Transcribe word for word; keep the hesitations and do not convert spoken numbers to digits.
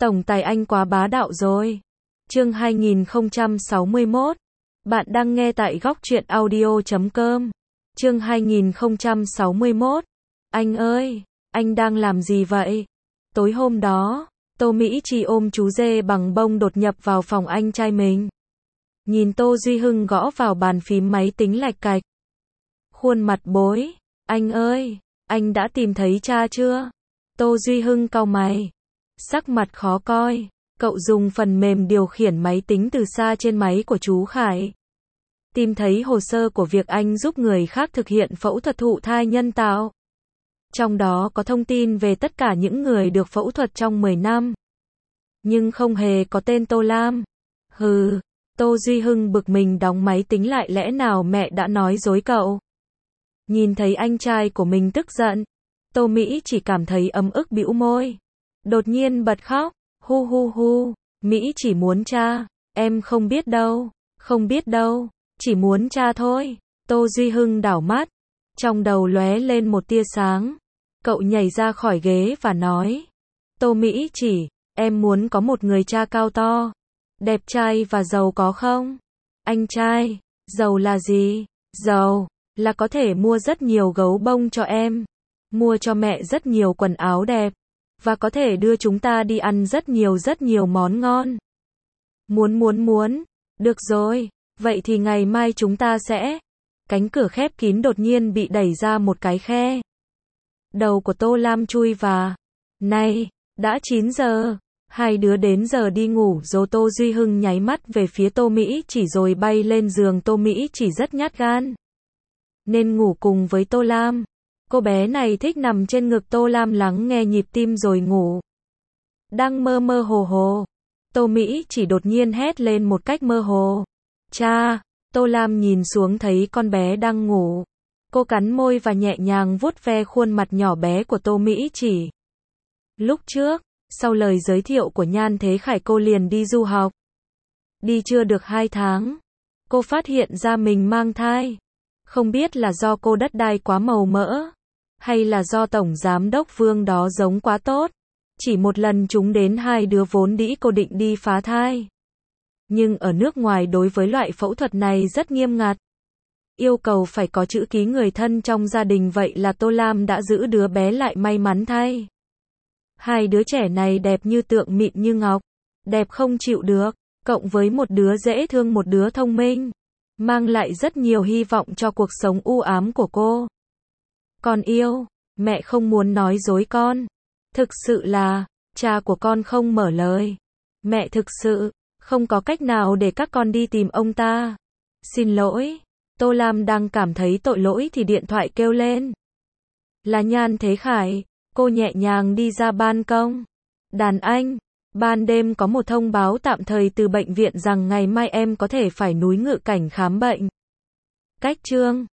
Tổng tài anh quá bá đạo rồi. Chương hai nghìn không trăm sáu mươi mốt. Bạn đang nghe tại góc truyện audio chấm com. Chương hai nghìn không trăm sáu mươi mốt. Anh ơi, anh đang làm gì vậy? Tối hôm đó, Tô Mỹ Chi ôm chú dê bằng bông đột nhập vào phòng anh trai mình. Nhìn Tô Duy Hưng gõ vào bàn phím máy tính lạch cạch. Khuôn mặt bối. Anh ơi, anh đã tìm thấy cha chưa? Tô Duy Hưng cau mày. Sắc mặt khó coi. Cậu dùng phần mềm điều khiển máy tính từ xa trên máy của chú Khải. Tìm thấy hồ sơ của việc anh giúp người khác thực hiện phẫu thuật thụ thai nhân tạo. Trong đó có thông tin về tất cả những người được phẫu thuật trong mười năm. Nhưng không hề có tên Tô Lam. Hừ, Tô Duy Hưng bực mình đóng máy tính lại, lẽ nào mẹ đã nói dối cậu? Nhìn thấy anh trai của mình tức giận, Tô Mỹ chỉ cảm thấy ấm ức bĩu môi. Đột nhiên bật khóc, hu hu hu, Mỹ chỉ muốn cha, em không biết đâu, không biết đâu, chỉ muốn cha thôi. Tô Duy Hưng đảo mắt, trong đầu lóe lên một tia sáng. Cậu nhảy ra khỏi ghế và nói, Tô Mỹ chỉ, em muốn có một người cha cao to, đẹp trai và giàu có không? Anh trai, giàu là gì? Giàu là có thể mua rất nhiều gấu bông cho em, mua cho mẹ rất nhiều quần áo đẹp, và có thể đưa chúng ta đi ăn rất nhiều rất nhiều món ngon. Muốn muốn muốn, được rồi, vậy thì ngày mai chúng ta sẽ... Cánh cửa khép kín đột nhiên bị đẩy ra một cái khe. Đầu của Tô Lam chui vào. Này, đã chín giờ, hai đứa đến giờ đi ngủ rồi. Tô Duy Hưng nháy mắt về phía Tô Mỹ chỉ rồi bay lên giường. Tô Mỹ chỉ rất nhát gan, nên ngủ cùng với Tô Lam. Cô bé này thích nằm trên ngực Tô Lam lắng nghe nhịp tim rồi ngủ. Đang mơ mơ hồ hồ, Tô Mỹ chỉ đột nhiên hét lên một cách mơ hồ. Cha! Tô Lam nhìn xuống thấy con bé đang ngủ. Cô cắn môi và nhẹ nhàng vuốt ve khuôn mặt nhỏ bé của Tô Mỹ chỉ. Lúc trước, sau lời giới thiệu của Nhan Thế Khải, cô liền đi du học. Đi chưa được hai tháng, cô phát hiện ra mình mang thai. Không biết là do cô đất đai quá màu mỡ, hay là do tổng giám đốc Vương đó giống quá tốt. Chỉ một lần chúng đến hai đứa vốn dĩ cô định đi phá thai. Nhưng ở nước ngoài đối với loại phẫu thuật này rất nghiêm ngặt. Yêu cầu phải có chữ ký người thân trong gia đình, vậy là Tô Lam đã giữ đứa bé lại, may mắn thay. Hai đứa trẻ này đẹp như tượng, mịn như ngọc, đẹp không chịu được, cộng với một đứa dễ thương một đứa thông minh, mang lại rất nhiều hy vọng cho cuộc sống u ám của cô. Con yêu, mẹ không muốn nói dối con. Thực sự là, cha của con không mở lời. Mẹ thực sự không có cách nào để các con đi tìm ông ta. Xin lỗi. Tô Lam đang cảm thấy tội lỗi thì điện thoại kêu lên. Là Nhan Thế Khải. Cô nhẹ nhàng đi ra ban công. Đàn anh, ban đêm có một thông báo tạm thời từ bệnh viện rằng ngày mai em có thể phải núi Ngự Cảnh khám bệnh. Cách chương